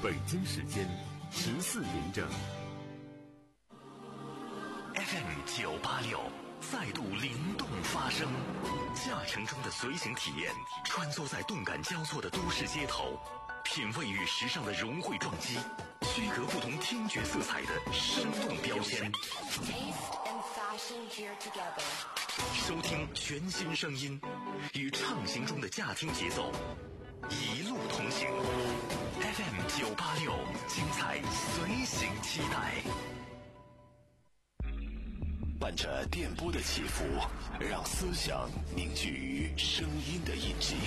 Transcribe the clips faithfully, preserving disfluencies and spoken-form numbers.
北京时间十四点整。 F M 九八六再度灵动发声，驾乘中的随行体验，穿梭在动感交错的都市街头，品味与时尚的融汇撞击，区隔不同听觉色彩的生动标签。收听全新声音，与畅行中的驾听节奏，一路同行。F M 九八六，精彩随行期待。 伴着电波的起伏，让思想凝聚于声音的印记，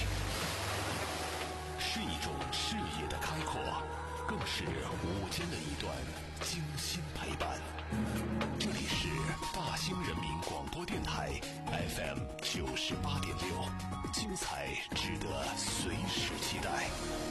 是一种视野的开阔，更是午间的一段精心陪伴。这里是大兴人民广播电台 F M 九十八点六，精彩值得随时期待。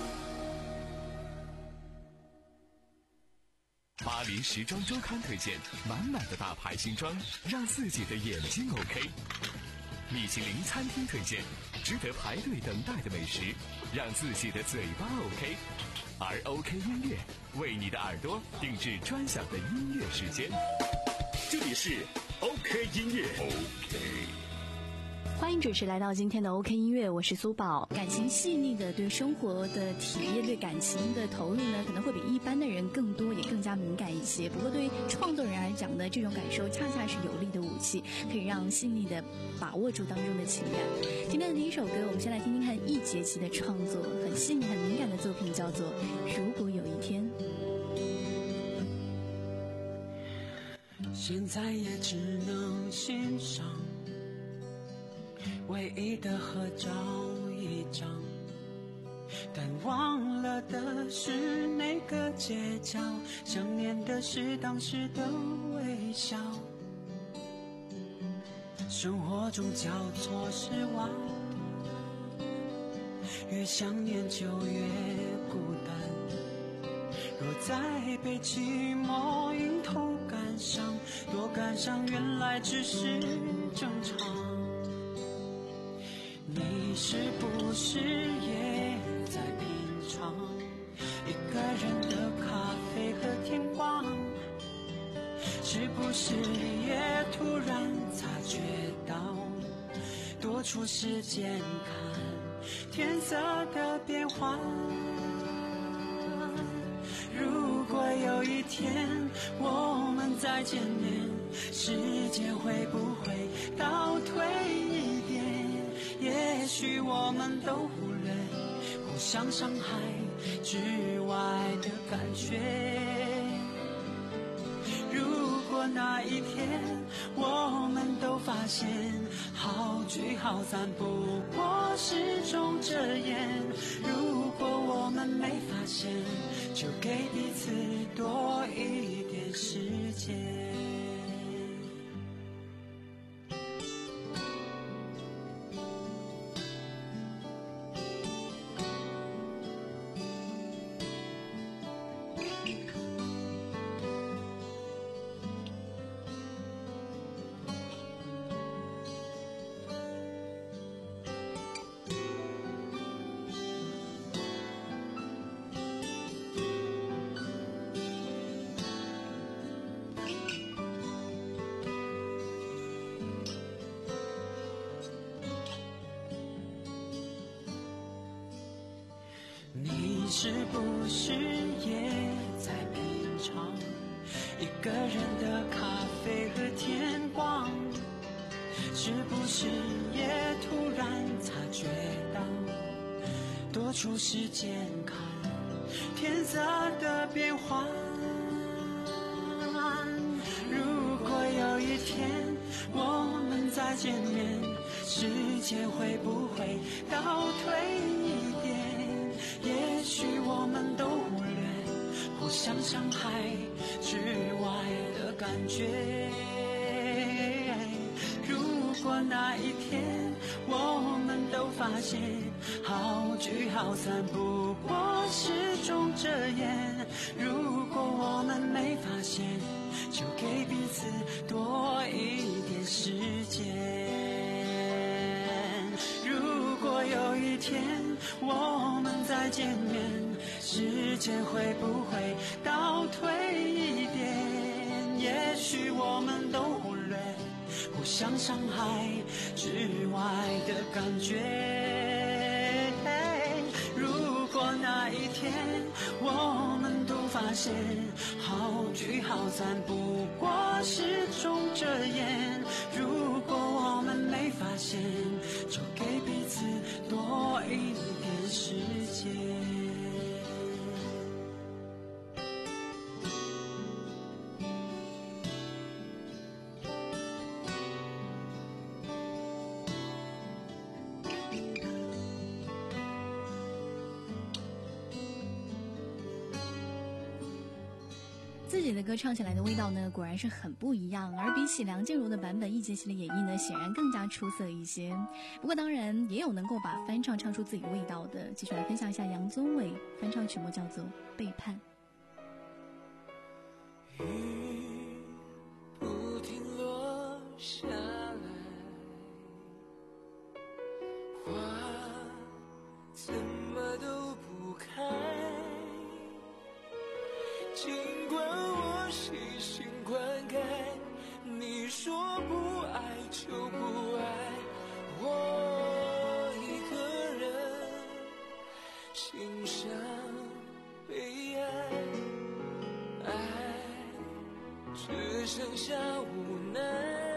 巴黎时装周刊推荐满满的大牌新装，让自己的眼睛 OK。米其林餐厅推荐值得排队等待的美食，让自己的嘴巴 OK。而 OK 音乐为你的耳朵定制专享的音乐时间，这里是 OK 音乐。 OK， 欢迎准时来到今天的 OK 音乐，我是苏宝。感情细腻的对生活的体验，对感情的投入呢，可能会比一般的人更多，也更加敏感一些。不过对创作人来讲呢，这种感受恰恰是有力的武器，可以让细腻的把握住当中的情感。今天的第一首歌，我们先来听听看易珏琪的创作，很细腻很敏感的作品，叫做《如果有一天》。 现在也只能欣赏唯一的合照一张，但忘了的是那个街角，想念的是当时的微笑。生活中交错失望，越想念就越孤单。若再被寂寞迎头赶上，多感伤原来只是正常。你是不是也在品尝一个人的咖啡和天光？是不是也突然察觉到多出时间看天色的变化？如果有一天我们再见面，时间会不会倒退一点？也许我们都忽略互相伤害之外的感觉。如果那一天我们都发现好聚好散不过是种遮掩，如果我们没发现，就给彼此多一点时间。你是不是也在品尝一个人的咖啡和天光？是不是也突然察觉到多出时间看天色的变化？如果有一天我们再见面，时间会不会倒退一点？也许我们都忽略互相伤害之外的感觉。如果那一天我们都发现好聚好散不过是种遮掩，如果我们没发现，就给彼此多一点时间。如果有一天我们再见面，时时间会不会倒退一点？也许我们都忽略互相伤害之外的感觉。如果那一天我们都发现好聚好散不过是种遮掩，如果我们没发现，就给彼此多一点时间。 自己的歌唱起来的味道呢，果然是很不一样。而比起梁静茹的版本，易烊千玺的演绎呢，显然更加出色一些。不过当然也有能够把翻唱唱出自己的味道的。继续来分享一下杨宗纬翻唱曲目，叫做《背叛》。 雨不停落下来，花怎么都不开，尽管我细心灌溉，你说不爱就不爱，我一个人欣赏悲哀，爱只剩下无奈，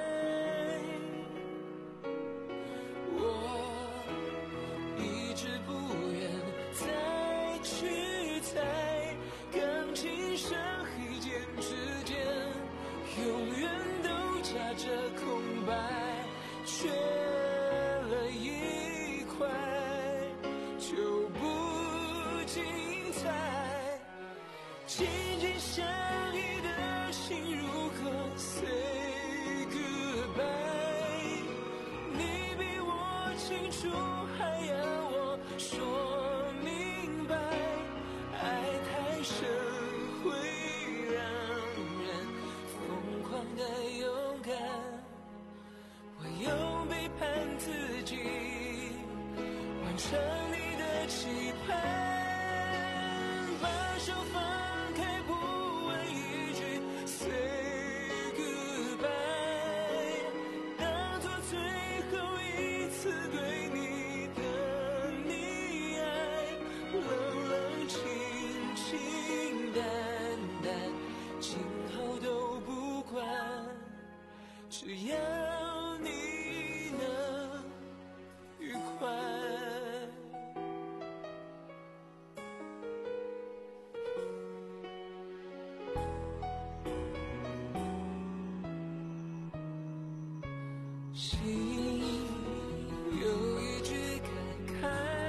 我一直不愿再去猜，感情深黑键之间永远都夹着空白，缺了一块就不精彩，紧紧相依的心如何 say goodbye， 你比我清楚还要我说明白，爱太深会让人疯狂的勇敢，我又背叛自己，完成你的期盼，把手放开不问一句 say goodbye， 当作最后一次对你的溺爱，冷冷清清淡淡，今后都不管，只要你能愉快。心有一句感慨，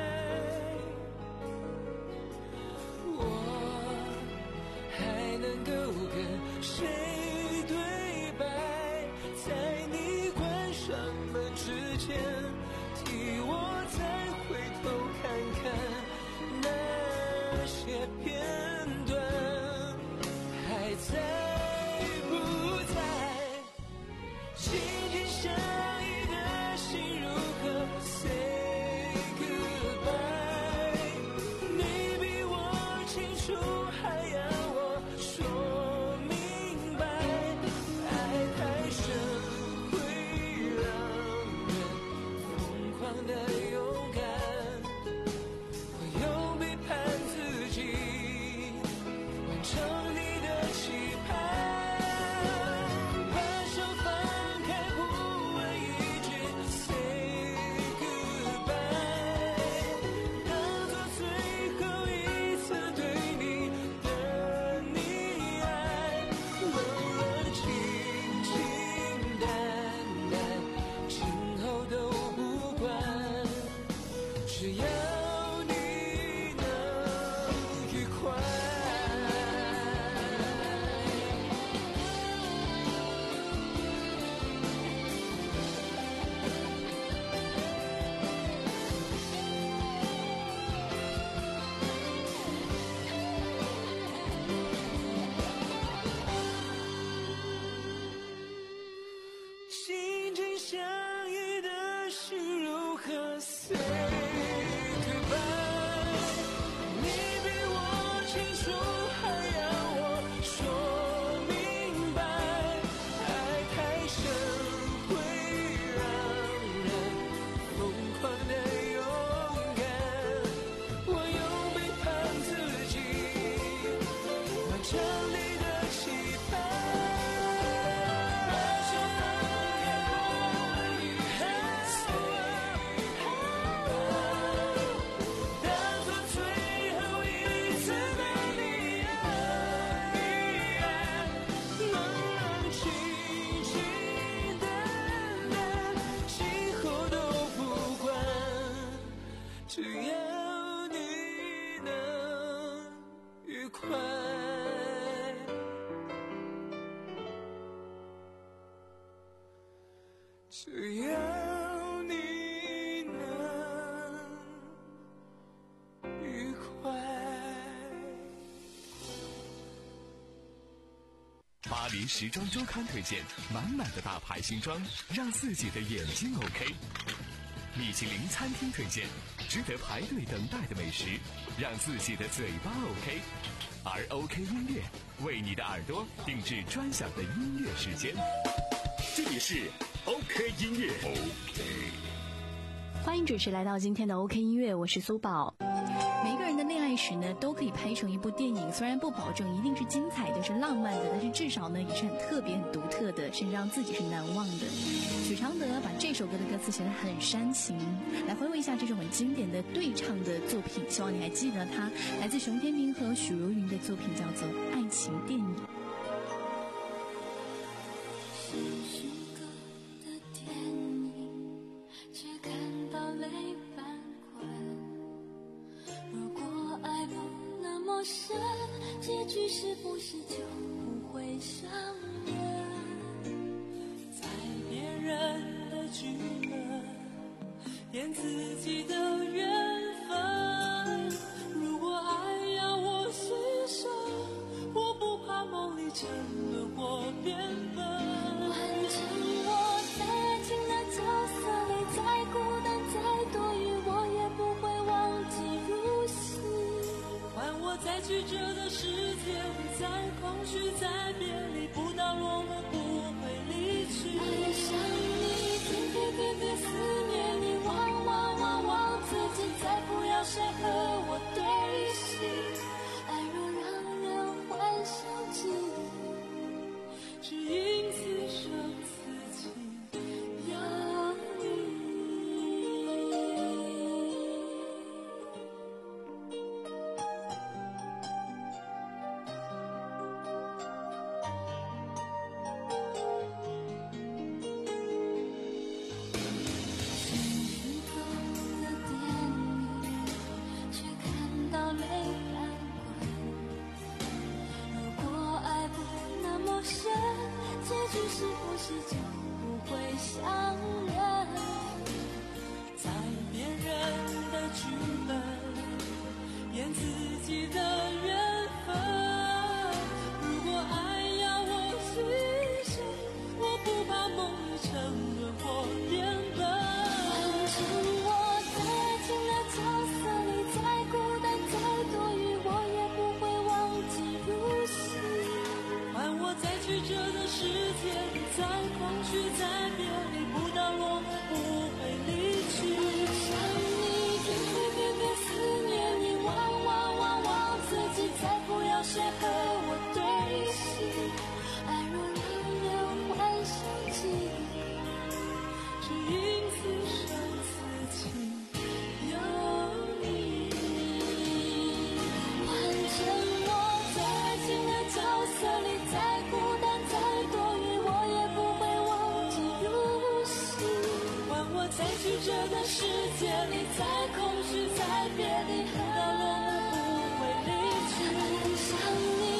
我还能够跟谁对白，在你关上门之前，替我再回头看看那些片段，还在不在，紧紧相依的心如何 say goodbye， 你比我清楚还要我说明白，爱太深会让人疯狂的勇敢，我又背叛自己，完成你的期盼，把手放开不问一句 say goodbye， 当作最后一次对你城里的期盼。只要你能愉快，只要你能愉快。 巴黎时装周刊推荐满满的大牌新装，让自己的眼睛 OK。米其林餐厅推荐值得排队等待的美食，让自己的嘴巴 OK。而 OK 音乐为你的耳朵定制专享的音乐时间。 这里是 OK 音乐。OK， 欢迎准时来到今天的 OK 音乐，我是苏宝。每个人的恋爱史呢，都可以拍成一部电影，虽然不保证一定是精彩的、是浪漫的，但是至少呢，也是很特别、很独特的，甚至让自己是难忘的。许常德把这首歌的歌词写得很煽情，来回味一下这种很经典的对唱的作品，希望你还记得它，来自熊天平和许茹芸的作品，叫做《爱情电影》。 是歌的电影，却看到泪翻滚。如果爱不那么深，结局是不是就不会相认？ 在别人的剧本演自己的缘分，如果爱要我牺牲，我不怕梦里沉沦或变笨。 完成我在爱情的角色里，再孤单再多余，我也不会忘记入戏。 换我在曲折的世界里，在空虚在别离，不到落寞不会离去。 爱上你，天天天天思念你，忘忘忘忘自己，再不要谁和我对戏。爱若让人幻想记忆， 只因此生此情有你。 结局是不是就不会相认？ 在别人的剧本演自己的缘分，如果爱要我牺牲，我不怕梦里沉沦或变笨。 完成我在爱情的角色里，再孤单再多余，我也不会忘记入戏。 换我在曲折的世界里，在空虚在别离，不到落寞不会离去。 想你，天天天天思念你，忘忘忘忘自己，再不要谁和我对戏。爱若让人幻想记忆， 只因此生此情有你。 完成我在爱情的角色里，再孤单再多余，我也不会忘记入戏。 换我在曲折的世界里，在空虚在别离，不到落寞不会离去。 爱上你，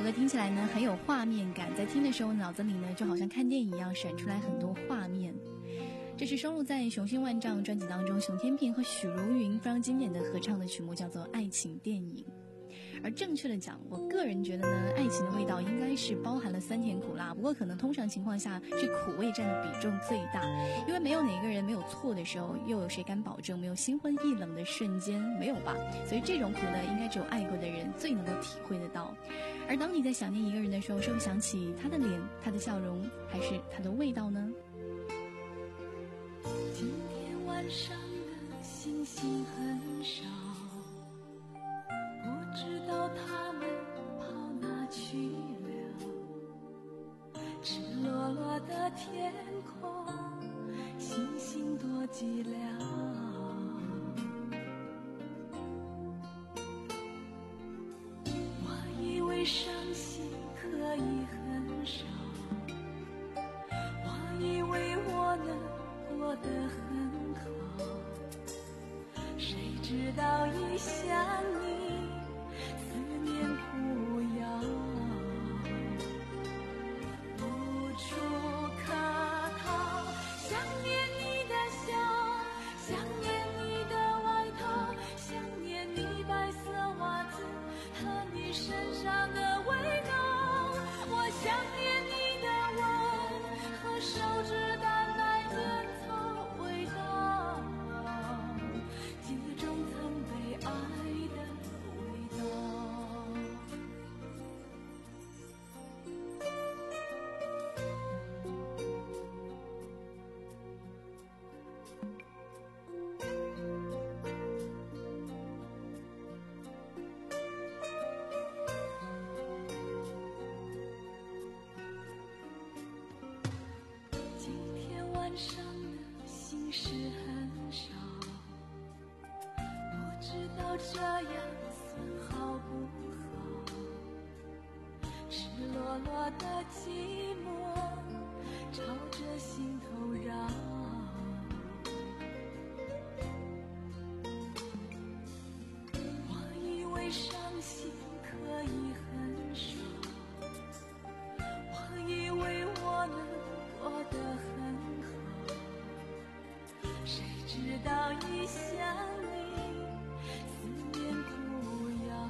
首歌听起来呢很有画面感，在听的时候脑子里呢就好像看电影一样闪出来很多画面。这是收录在《雄心万丈》专辑当中，熊天平和许茹芸非常经典的合唱的曲目，叫做《爱情电影》。而正确的讲，我个人觉得呢，爱情的味道应该是包含了酸甜苦辣，不过可能通常情况下是苦味占的比重最大，因为没有哪个人没有错的时候，又有谁敢保证没有心昏意冷的瞬间？没有吧？所以这种苦呢，应该只有爱过的人最能够体会得到。而当你在想念一个人的时候，是会想起他的脸、他的笑容，还是他的味道呢？ 今天晚上的星星很少，不知道他们跑哪去了。赤裸裸的天空，星星多寂寥。我以为伤心可以很少，我以为我能过得很好，谁知道一想你，思念苦药，无处可逃。想念你的笑，想念你的外套，想念你白色袜子和你身上的味道。我想念你的吻和手指淡淡烟草味道，记忆中曾被爱的味道。今天晚上的心事很少，不知道这样算好不好。赤裸裸的寂寞朝着心头绕，我以为伤心可以很少，我以为我能过得很好，谁知道一想你，思念苦药，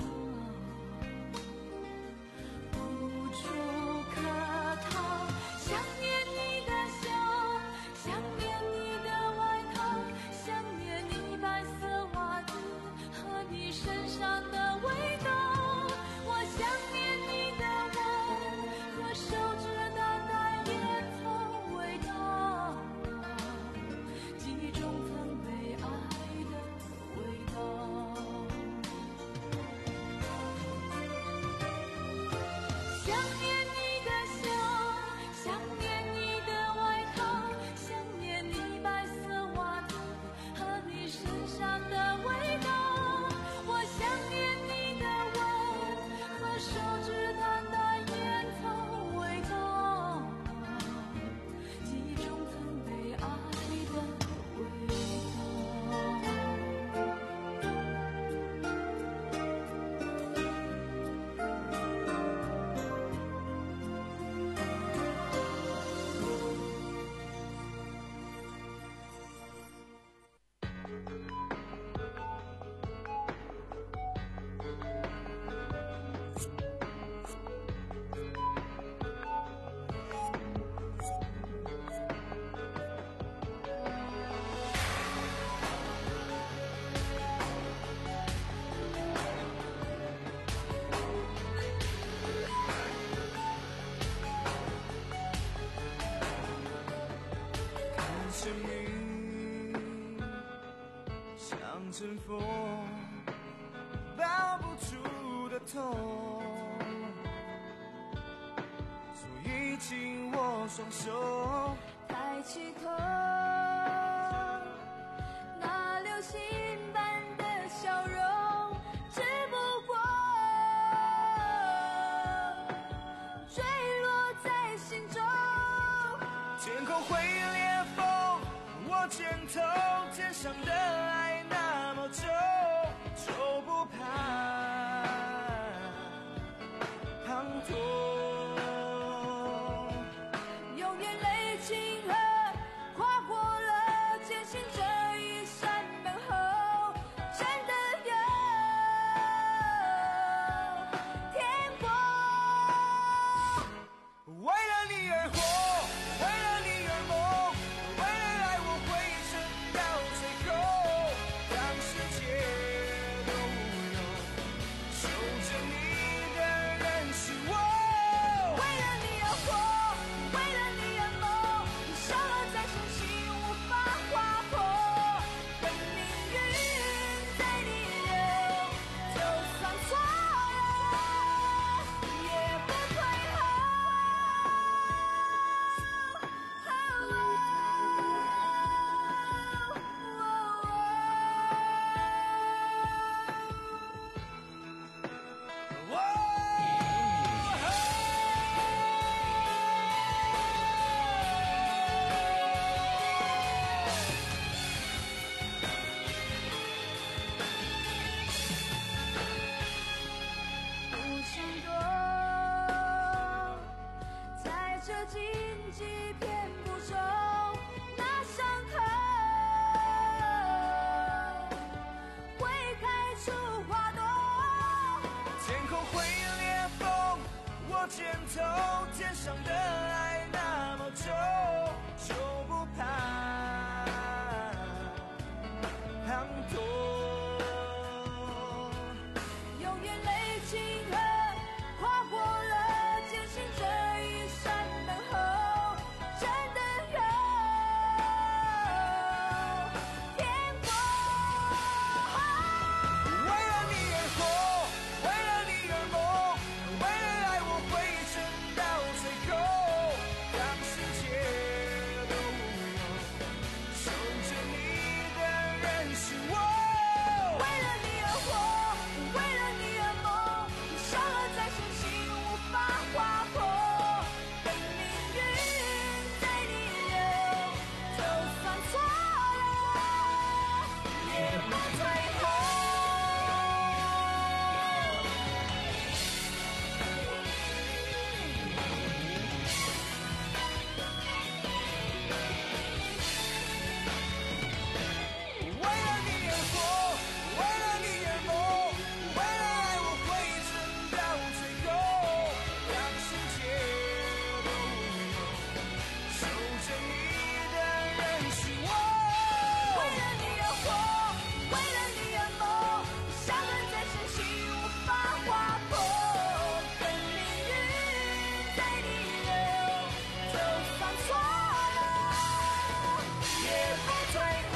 无处可逃。想念你的笑，想念你的外套，想念你白色袜子和你身上的味道。我想念你的吻和手指淡淡烟草味道，记忆中曾被爱的味道。想念你的笑，想念你的外套，想念你白色袜子和你身上的味道。我想念你的吻和手指淡淡烟草味道，记忆中曾被爱的味道。 看生命像阵风，抱不住的痛，所以紧握双手， 抬起头，那流星般的笑容，只不过坠落在心中。 天空会裂缝，我肩头肩上的爱那么重，就不怕滂沱荆棘遍布中那伤口会开出花朵。 天空会裂缝，我肩头肩上的爱那么重，就不怕滂沱。 用眼泪清河跨过了艰辛这一扇门后，真的有天光。 为了你而活，为了你而梦，为了爱我会撑到最后，让世界都无忧，守着你的人是我。 为了你而活，为了你而梦，伤了再深情无法划破，等命运在逆流，就算错了也不退后。 为了你而活，为了你而梦，为了爱我会撑到最后，让世界都无忧，守着你的人是我。 为了你而活，为了你而梦，伤痕再深情无法划破，等命运在逆流，就算错了也不退后。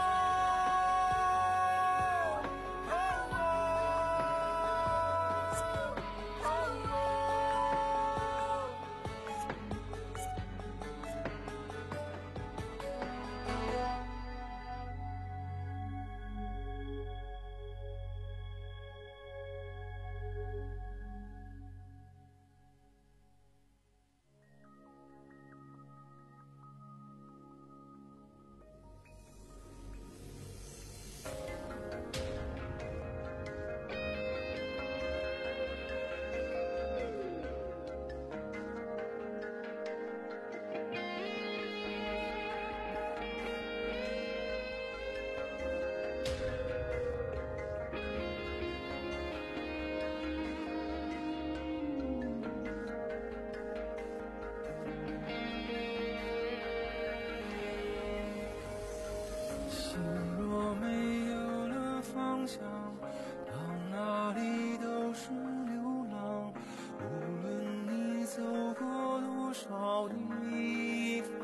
心若没有了方向，到哪里都是流浪。无论你走过多少地方，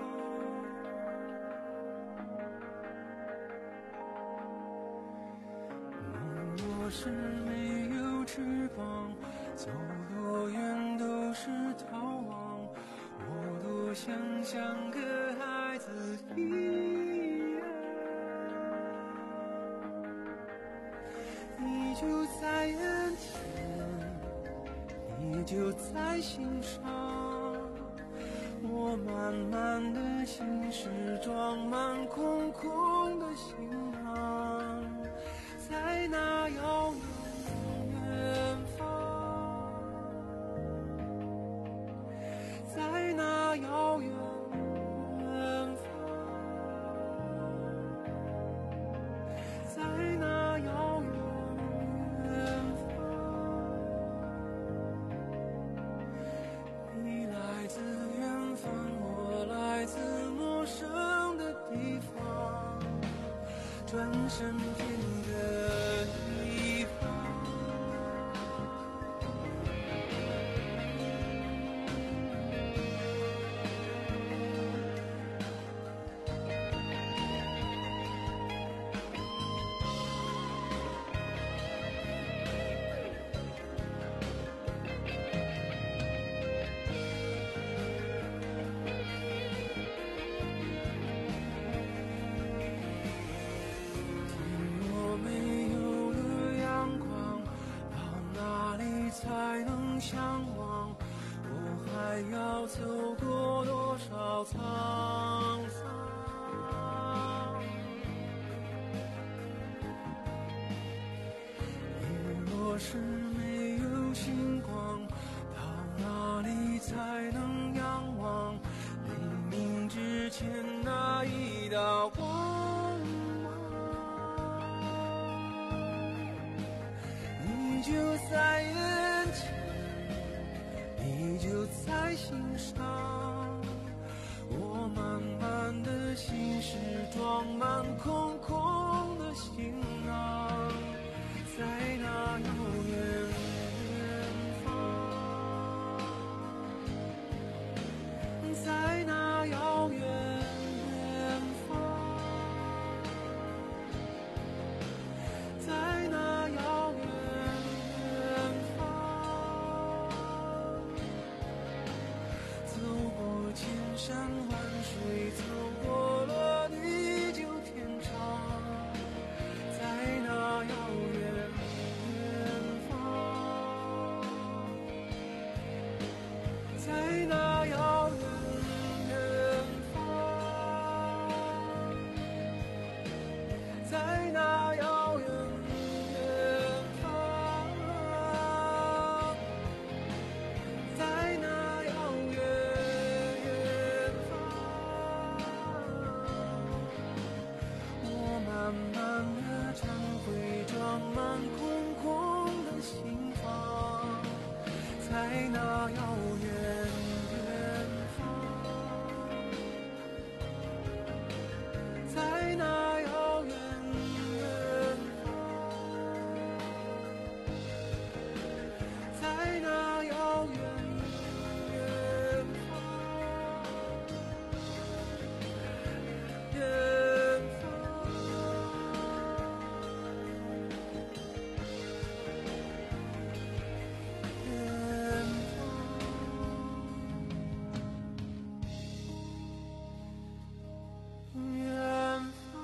梦若是没有翅膀，走多远都是逃亡。我多想像个孩子一样，你就在眼前，你就在心上。我满满的心事装满空空的行囊，在那遥远远方，在那遥远远方，在那遥远远方。你来自远方，我来自陌生的地方，转身偏的地方。向往，我还要走过多少沧桑？夜若是没有星光，到哪里才能仰望？ 的光芒，你就在眼前，你就在心上，我满满的心事装满空空的行囊，在那遥远远方，在那遥远远方，在那遥远远方，走过千山万水，走过了地久天长，在那遥远远方，在那遥远远方，在那遥远远方，在那遥远远方，我满满的忏悔装满空空的心房，在那遥远远方，在那遥远远方，在那遥远远方，远方，远方，远方。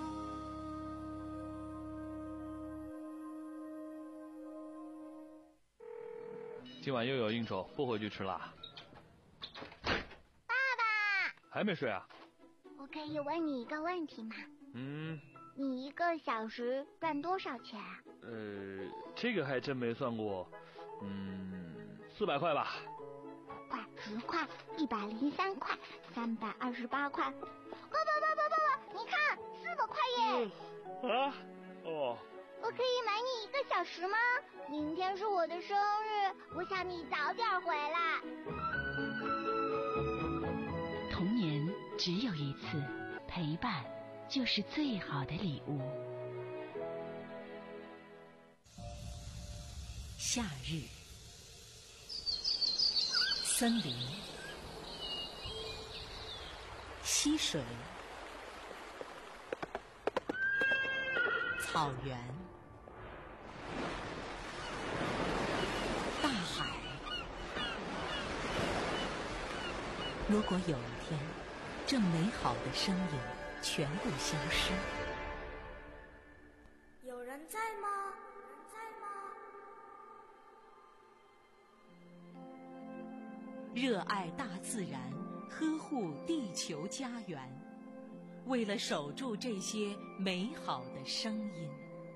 今晚又有应酬，不回去吃啦。 爸爸， 还没睡啊？ 我可以问你一个问题吗？ 嗯， 你一个小时赚多少钱啊？ 呃，这个还真没算过。嗯，四百块吧。 块、十块、一百零三块、三百二十八块。爸爸爸爸爸爸，你看，四百块耶！ 啊？哦。 我可以买你一个小时吗？明天是我的生日，我想你早点回来。 童年只有一次，陪伴就是最好的礼物。夏日，森林，溪水，草原，大海。如果有一天，这美好的声音全部消失， 有人在吗？有人在吗？ 热爱大自然，呵护地球家园，为了守住这些美好的声音。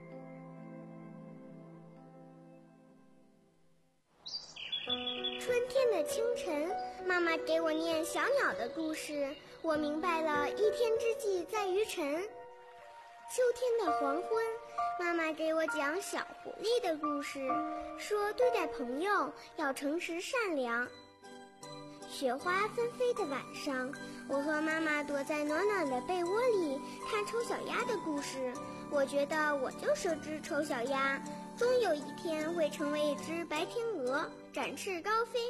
春天的清晨，妈妈给我念小鸟的故事，我明白了一天之计在于晨。秋天的黄昏，妈妈给我讲小狐狸的故事，说对待朋友要诚实善良。雪花纷飞的晚上，我和妈妈躲在暖暖的被窝里看丑小鸭的故事。我觉得我就是只丑小鸭，终有一天会成为一只白天鹅，展翅高飞。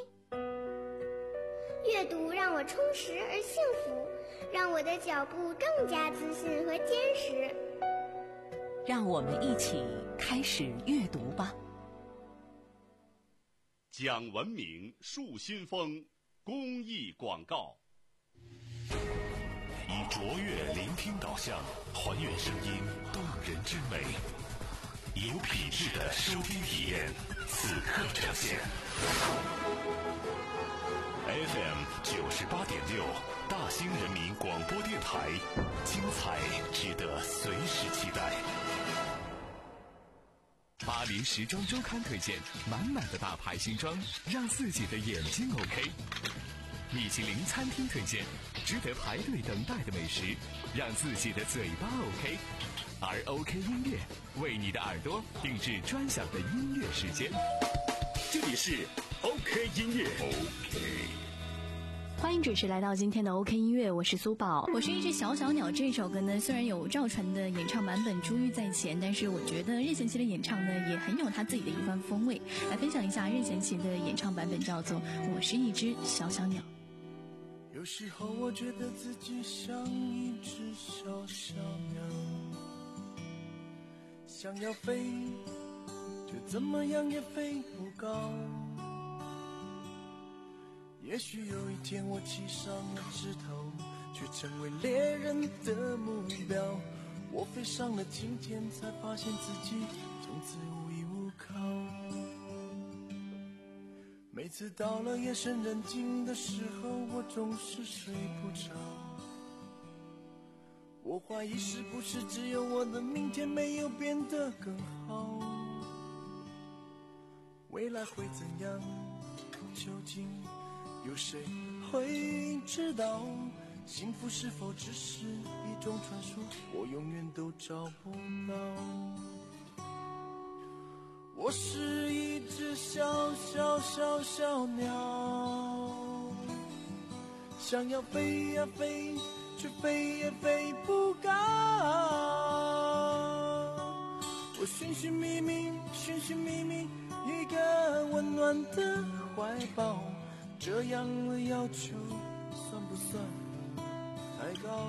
阅读让我充实而幸福，让我的脚步更加自信和坚实。 让我们一起开始阅读吧。 讲文明树新风公益广告。 以卓越聆听导向，还原声音动人之美，以有品质的收听体验，此刻呈现。F M 九十八点六，大兴人民广播电台，精彩值得随时期待。 巴黎时装周刊推荐，满满的大牌新装，让自己的眼睛 OK。 米其林餐厅推荐，值得排队等待的美食，让自己的嘴巴 OK。而 OK 音乐为你的耳朵定制专享的音乐时间。 这里是 OK 音乐 OK。 欢迎准时来到今天的 OK 音乐，我是苏宝。我是一只小小鸟这首歌呢，虽然有赵传的演唱版本珠玉在前，但是我觉得任贤齐的演唱呢也很有他自己的一番风味。来分享一下任贤齐的演唱版本，叫做《我是一只小小鸟》。 有时候我觉得自己像一只小小鸟，想要飞，却怎么样也飞不高。也许有一天我栖上了枝头，却成为猎人的目标。我飞上了青天，才发现自己从此无依无靠。每次到了夜深人静的时候，我总是睡不着。我怀疑是不是只有我的明天没有变得更好？未来会怎样？究竟有谁会知道？幸福是否只是一种传说？我永远都找不到。我是一只小小小小鸟，想要飞呀飞，却飞也飞不高。我寻寻觅觅，寻寻觅觅一个温暖的怀抱，这样的要求算不算太高？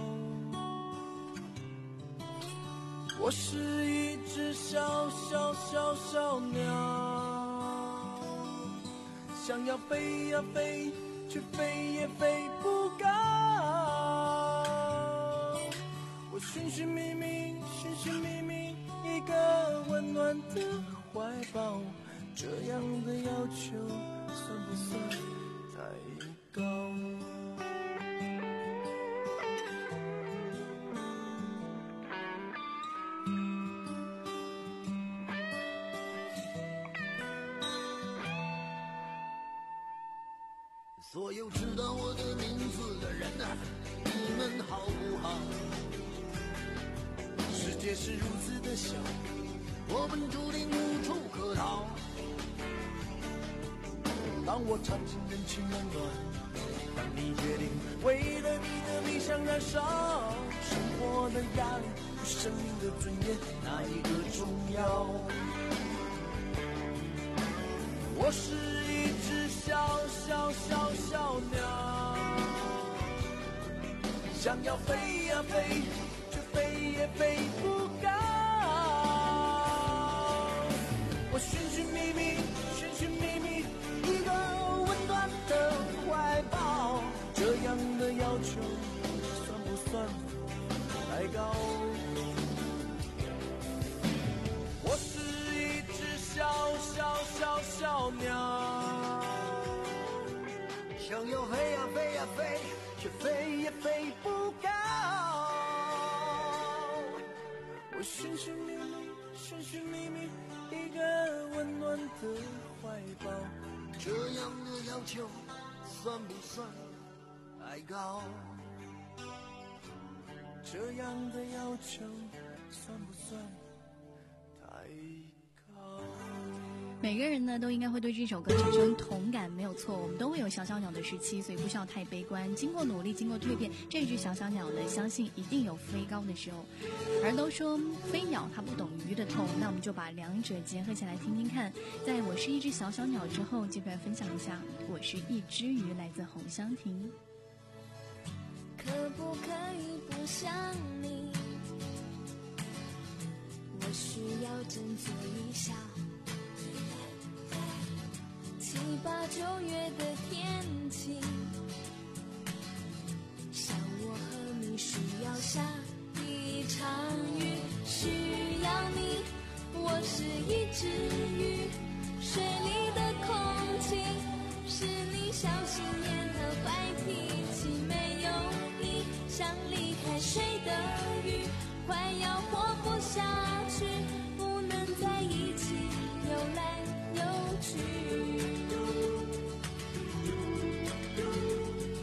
我是一只小小小小鸟，想要飞呀飞，却飞也飞不高。我寻寻觅觅，寻寻觅觅一个温暖的怀抱，这样的要求算不算太高？所有知道我的名字的人啊，你们好不好？世界是如此的小，我们注定无处可逃。当我尝尽人情冷暖，当你决定为了你的理想燃烧，生活的压力与生命的尊严，哪一个重要？我是一只小小小小鸟，想要飞呀飞，却飞也飞不高。我寻寻觅觅，寻寻觅觅一个温暖的怀抱，这样的要求算不算太高？我是一只小小小小鸟，想要飞呀飞呀飞，却飞也飞不高。我寻寻觅觅，寻寻觅觅一个温暖的怀抱，这样的要求算不算太高？这样的要求算不算太高？ 每个人呢都应该会对这首歌产生同感，没有错，我们都会有小小鸟的时期，所以不需要太悲观。经过努力，经过蜕变，这只小小鸟呢，相信一定有飞高的时候。而都说飞鸟它不懂鱼的痛，那我们就把两者结合起来听听看。在我是一只小小鸟之后，接着来分享一下我是一只鱼，来自侯湘婷。 可不可以不想你？我需要振作一下。七八九月的天气，像我和你需要下一场雨，需要你。我是一只鱼，水里的空气是你小心眼和坏脾气，没有你像离开水的鱼，快要活不下去，不能在一起游来游去。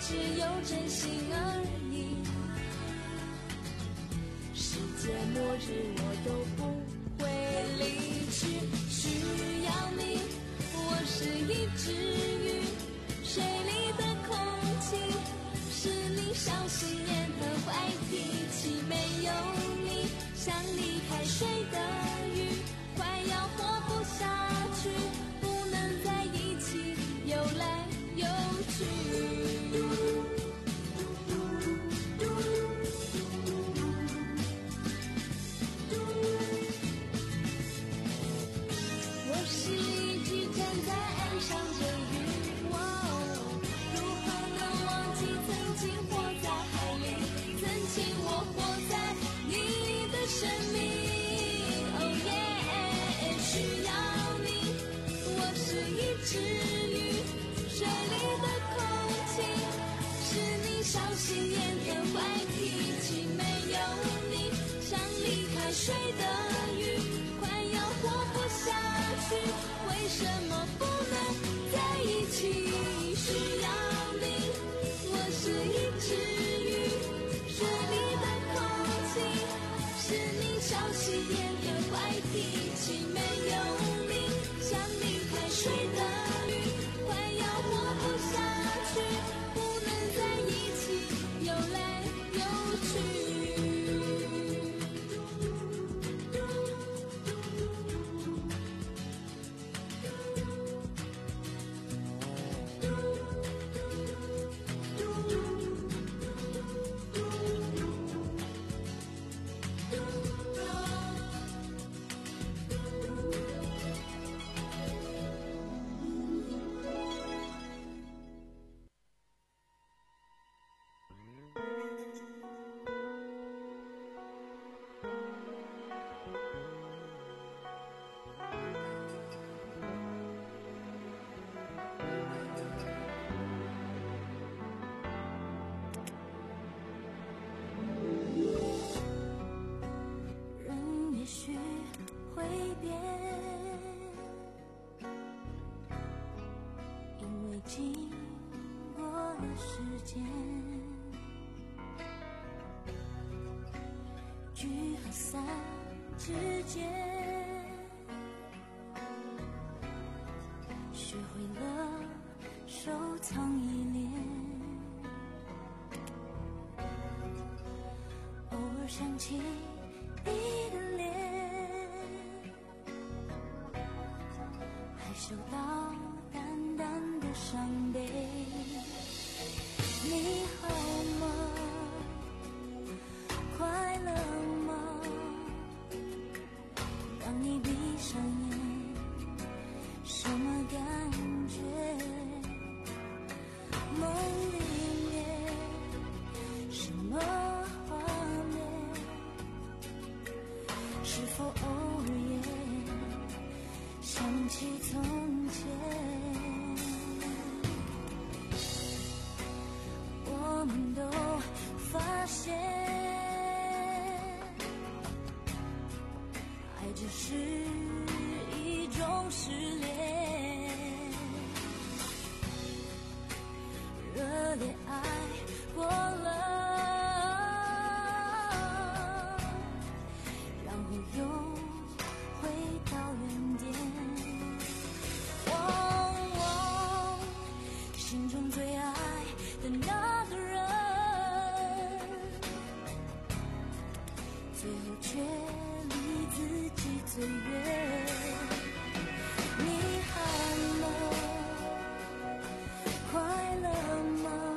只有真心而已。世界末日我都不会离去，需要你，我是一只鱼，水里的空气是你小心眼和坏脾气，没有你像离开水的鱼，快要活不下去，不能在一起游来游去。我是一只站在岸上的鱼，如何能忘记曾经活在海里，曾经我活在你的生命。Oh yeah， 需要你，我是一只鱼，水里的空气是你小心眼和坏脾气，没有你像离开水的鱼，快要活不下去，为什么不能在一起？需要你，我是一只鱼，水里的空气是你小心眼和坏脾气，没有你像离开水的鱼，快要活不下去，不能在一起游来游去。人也许会变，因为经过了时间，聚和散之间，学会了收藏依恋，偶尔想起你的脸，还嗅到淡淡的伤悲。你好吗？快乐吗？当你闭上眼，什么感觉？梦里面什么画面？是否偶尔也想起从前？我们都发现，爱只是一种失恋，热烈爱过了，然后又回到原点。哦哦，心中最爱的那个人，最后却离自己最远。你好吗？快乐吗？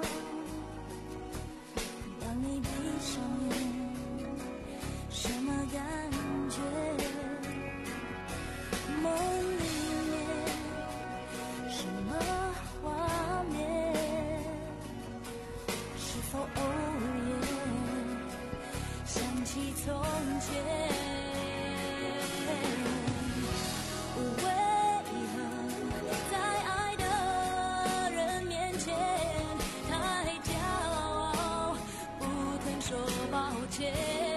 当你闭上眼，什么感觉？梦里面什么画面？是否偶尔也想起从前？为何在爱的人面前太骄傲，不肯说抱歉？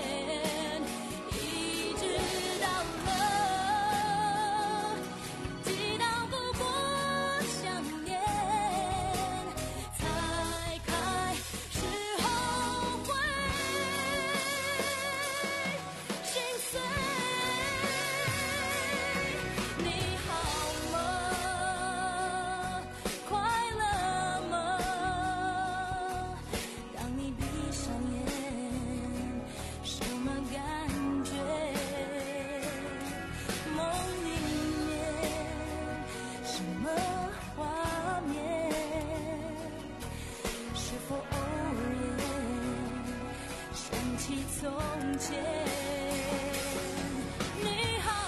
一直到了抵挡不过想念，才看否偶然想起从前？你好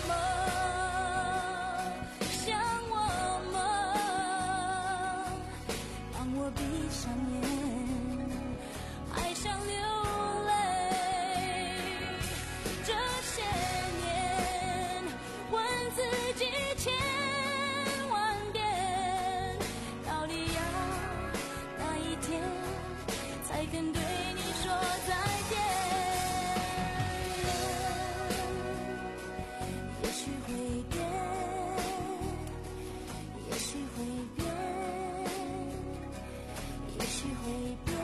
吗？想我吗？让我闭上眼，还想流泪。这些年，问自己千万遍，到底要哪一天才肯对你说再见？也许会变，也许会变，也许会变。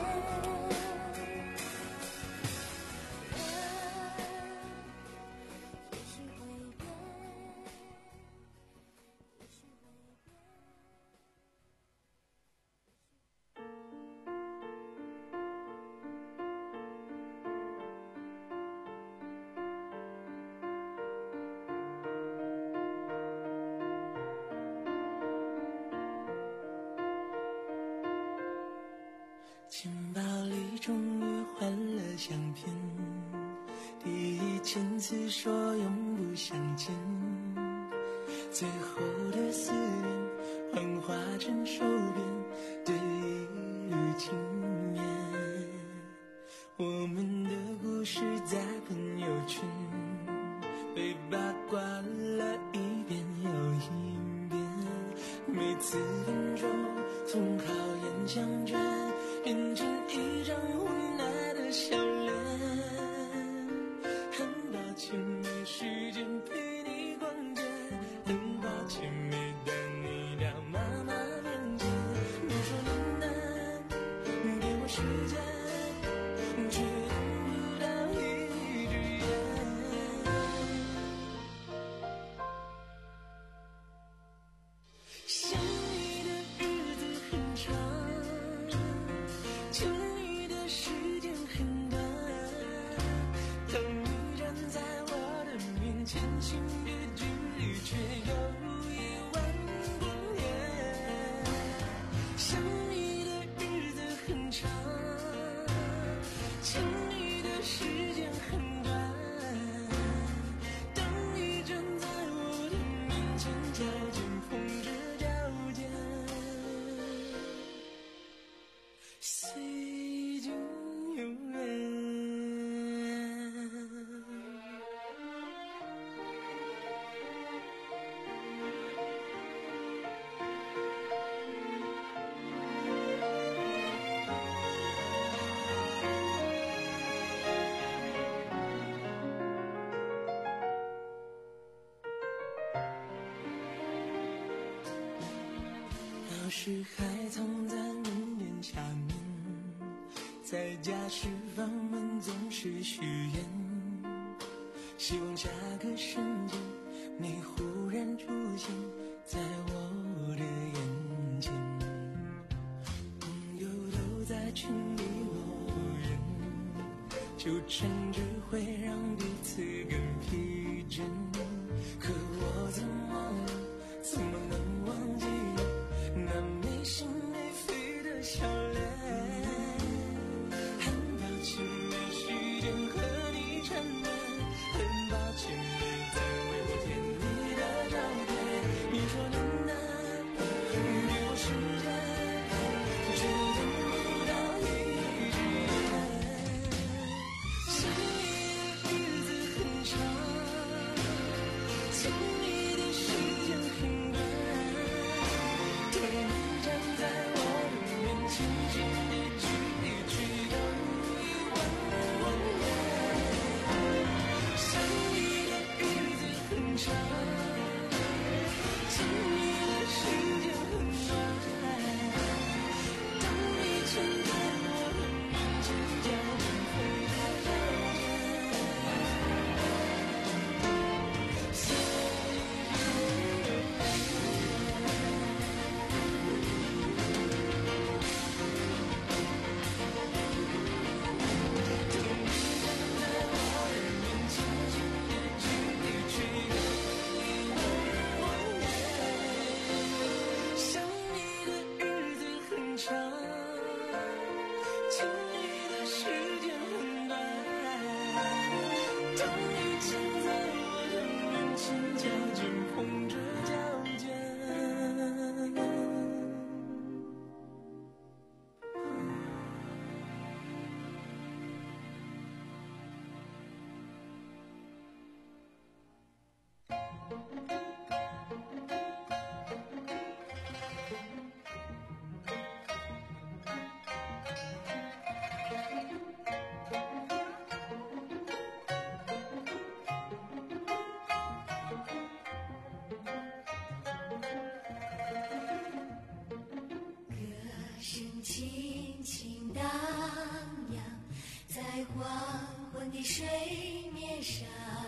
钱包里终于换了相片，第一千次说永不相见，最后的思念幻化成手边的一缕轻烟。我们的故事在朋友圈被八卦了一遍又一遍，每次分手从好言相劝变成一张无奈的笑脸。很抱歉没时间陪你逛街，很抱歉没带你到妈妈面前。你说你能给我时间，却等不到一支烟。想你的日子很长，牵你的时间很短，当你站在我的面前，心的距离却有一万公里。想你的日子很长，牵你的时间很短，当你站在我的面前，脚尖碰着脚尖，岁经永远。钥匙还藏在门帘下面，在家时房门总是虚掩，希望下个瞬间你忽然出现在我的眼前。朋友都在劝你某人，纠缠只会让彼此更疲倦，可我怎么能怎么能忘记那没心没肺的笑脸？很抱歉没时间和你缠绵，很抱歉没再为我填你的照片。你说能难，给我时间，却等不到一支烟。想你的日子很长，牵你的时间很短，当你站在我的面前，心的距轻轻荡漾在黄昏的水面上，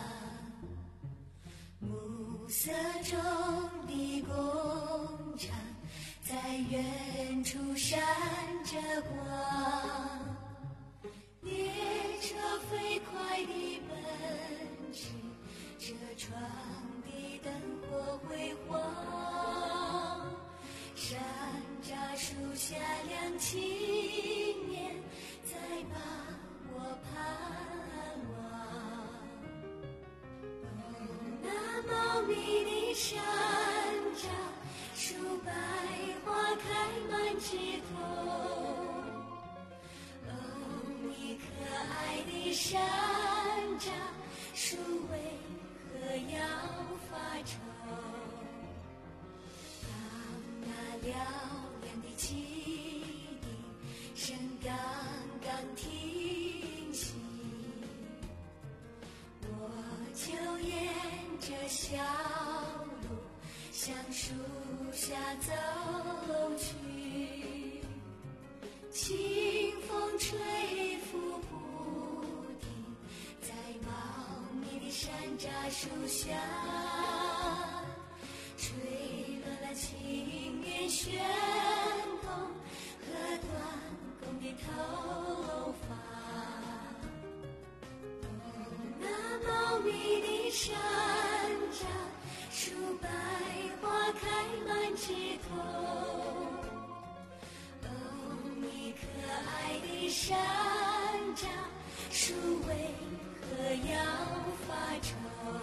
暮色中的工厂在远处闪着光，列车飞快地奔驰，车窗的灯火辉煌，山楂树下两青年在把我盼望。哦，那茂密的山楂树，百花开满枝头。哦，你可爱的山楂树，为何要发愁？当那嘹亮的汽笛声刚刚停息，我就沿着小路向树下走去，清风吹拂不停，在茂密的山楂树下，吹乱了青面旋风和短弓的头发。那茂密的山楂树，百花开满枝头。哦，你可爱的山楂树，为何要发愁？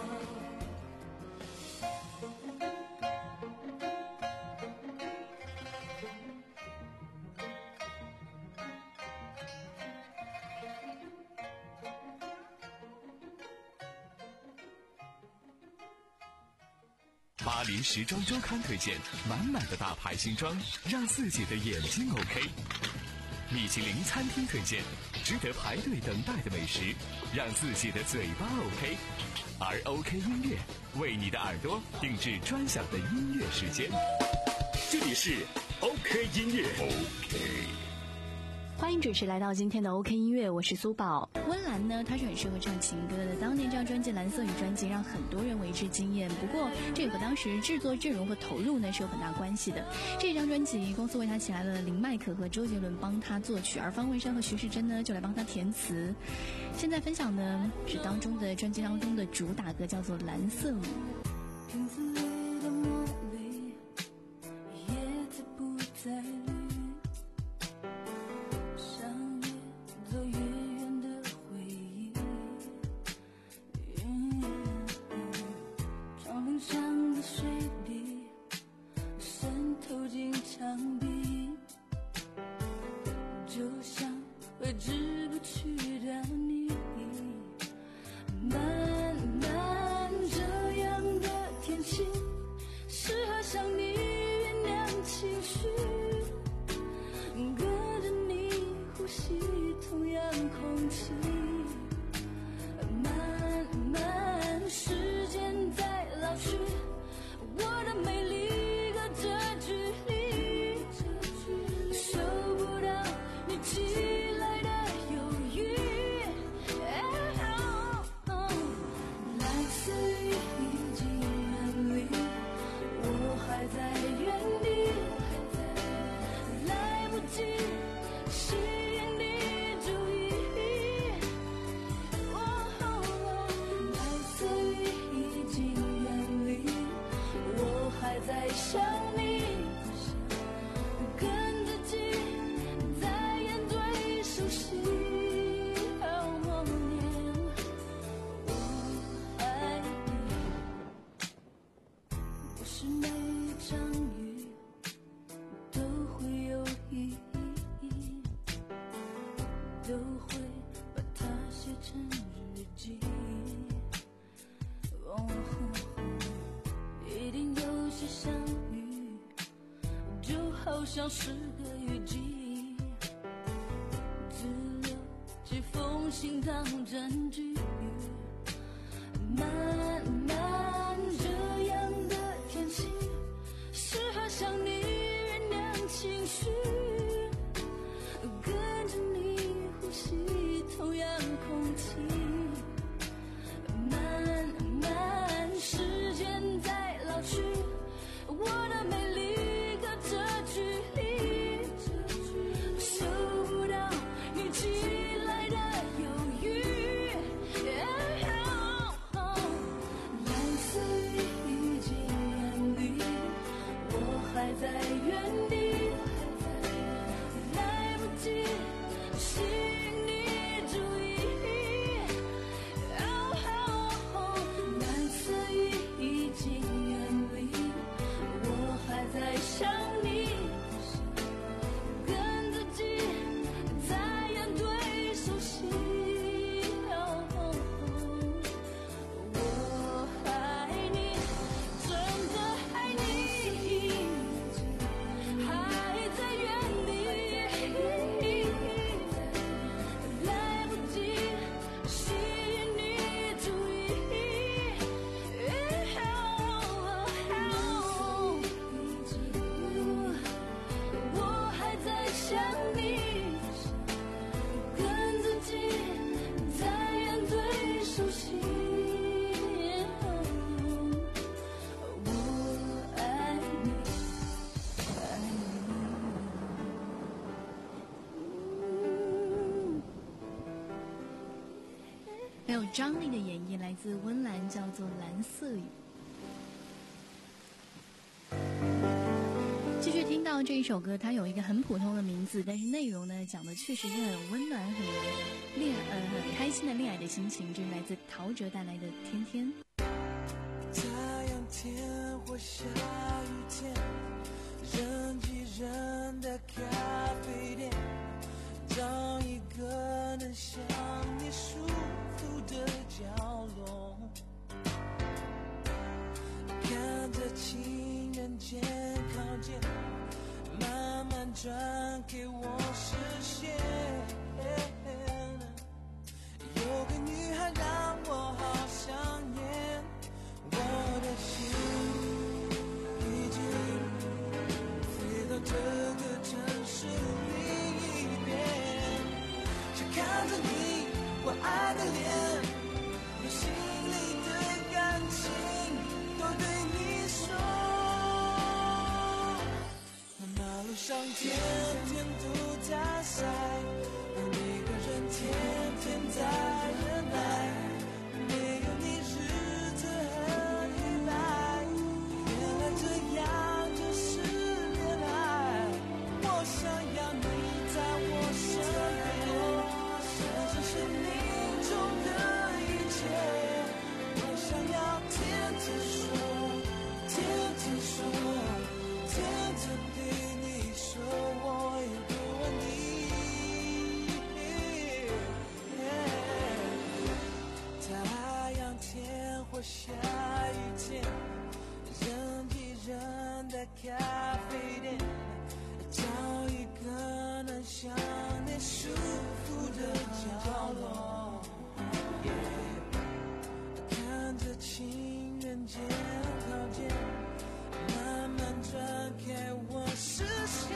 巴黎时装周刊推荐满满的大牌新装，让自己的眼睛 OK。米其林餐厅推荐值得排队等待的美食，让自己的嘴巴 OK。而 OK 音乐为你的耳朵定制专享的音乐时间。 这里是 OK 音乐 OK。 欢迎准时来到今天的 OK 音乐，我是苏宝。温岚呢，她是很适合唱情歌的。当年这张专辑《蓝色雨》专辑让很多人为之惊艳，不过这也和当时制作阵容和投入呢是有很大关系的。这张专辑公司为他请来了林迈可和周杰伦帮他作曲，而方文山和徐世珍呢就来帮他填词。现在分享呢是当中的专辑当中的主打歌，叫做《蓝色雨》。 瓶子里的茉莉，叶子不再绿，上越走越远的回忆，嗯、窗棂上的水滴渗透进墙壁，就像挥之不去的你，慢慢这样的天气适合向你酝酿情绪，跟着你呼吸同样空气，慢慢时间在老去，我的美丽隔着距离，收不到你寄来的犹豫。蓝色雨已经远离，我还在原地，来不及吸引你注意。蓝色雨已经远离，我还在想你，跟自己在眼堆熟悉。好默念，我爱你。不是每一场雨都会有意义，都会把它写成日记。哦，一定有些相遇，就好像是个雨季，只留几封信当证据。慢慢这样的天气适合向你酝酿情绪， 很有张力的演绎，来自温岚，叫做《蓝色雨》。继续听到这一首歌，它有一个很普通的名字，但是内容呢讲的确实是很温暖、很恋呃很开心的恋爱的心情。这是来自陶喆带来的《天天》。 太阳天或下雨天，人挤人的咖啡店，找一个能像你舒服的角落，看着情人节靠近，慢慢转给我视线。有个女孩让我好想念，我的心已经飞到这个城市另一边，只看着你我爱的脸，我心里的感情都对你说。马路上天天都在晒，而每个人天天在忍耐，没有你日子很黑白，原来这样就是恋爱。我想要你在我身边，这是生命中的一切。我想要天天说，天天说，天天对你说我有多爱你。太阳天或下雨天，人挤人的咖啡店，找一个能像你舒服的角落，看着情人节靠近，慢慢转开我视线。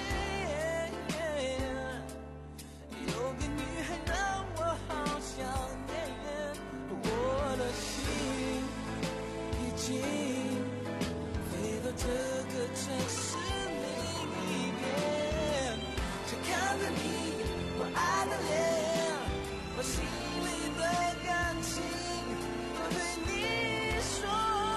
有个女孩让我好想念，我的心已经飞到这个城市另一边，只看着你我爱的脸，我心里的感情都对你说。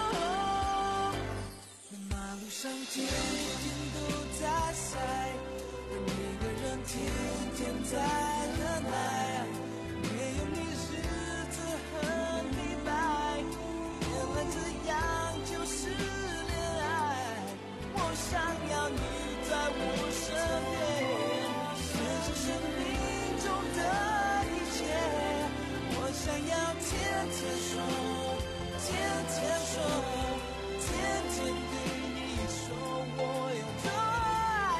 马路上天天都在晒，而每个人天天在忍耐，没有你日子很明白，原来这样就是恋爱。我想要你在我身边，这是生命中的一切。我想要天天说，天天说，天天对你说我有多爱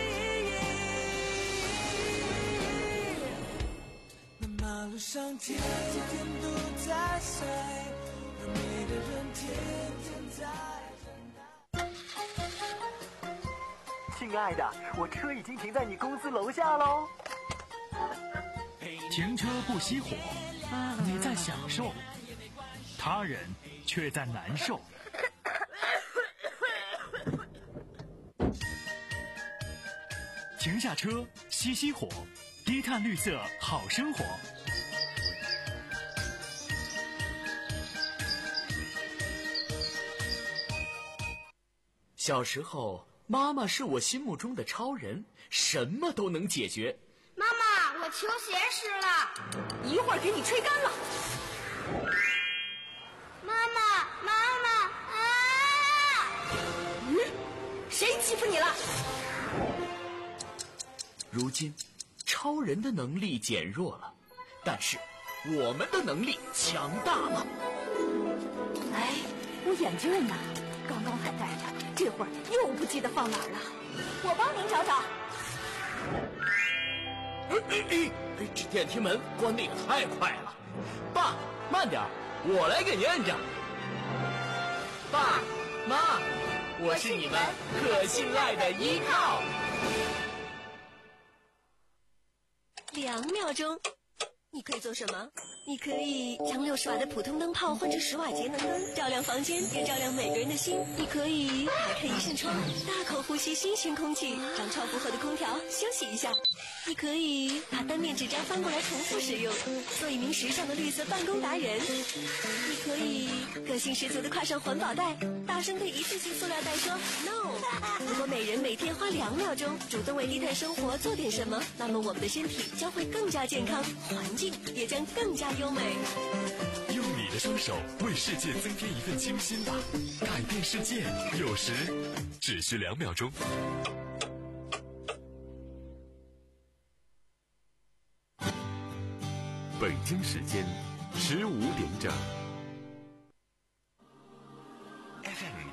你。那马路上天天都在晒，而每个人天天在忍耐。 亲爱的，我车已经停在你公司楼下喽。 停车不熄火，你在享受，他人却在难受。停下车，熄熄火，低碳绿色好生活。 小时候，妈妈是我心目中的超人，什么都能解决。 妈妈，我球鞋湿了， 一会儿给你吹干了。 妈妈，妈妈啊！ 嗯，谁欺负你了？ 如今，超人的能力减弱了，但是我们的能力强大了。 哎，我眼镜呢？刚刚还戴着，这会儿又不记得放哪儿了。我帮您找找。 哎哎哎！这电梯门关得也太快了。爸，慢点，我来给您摁着。爸妈，我是你们可信赖的依靠。 两秒钟，你可以做什么？你可以将六十瓦的普通灯泡换成十瓦节能灯，照亮房间，也照亮每个人的心。你可以打开一扇窗，大口呼吸新鲜空气，让超负荷的空调休息一下。 你可以把单面纸张翻过来重复使用，做一名时尚的绿色办公达人。你可以个性十足地挎上环保袋，大声对一次性塑料袋说 no。如果每人每天花两秒钟主动为低碳生活做点什么，那么我们的身体将会更加健康，环境也将更加优美。 用你的双手为世界增添一份清新吧，改变世界有时只需两秒钟。北京时间十五点整。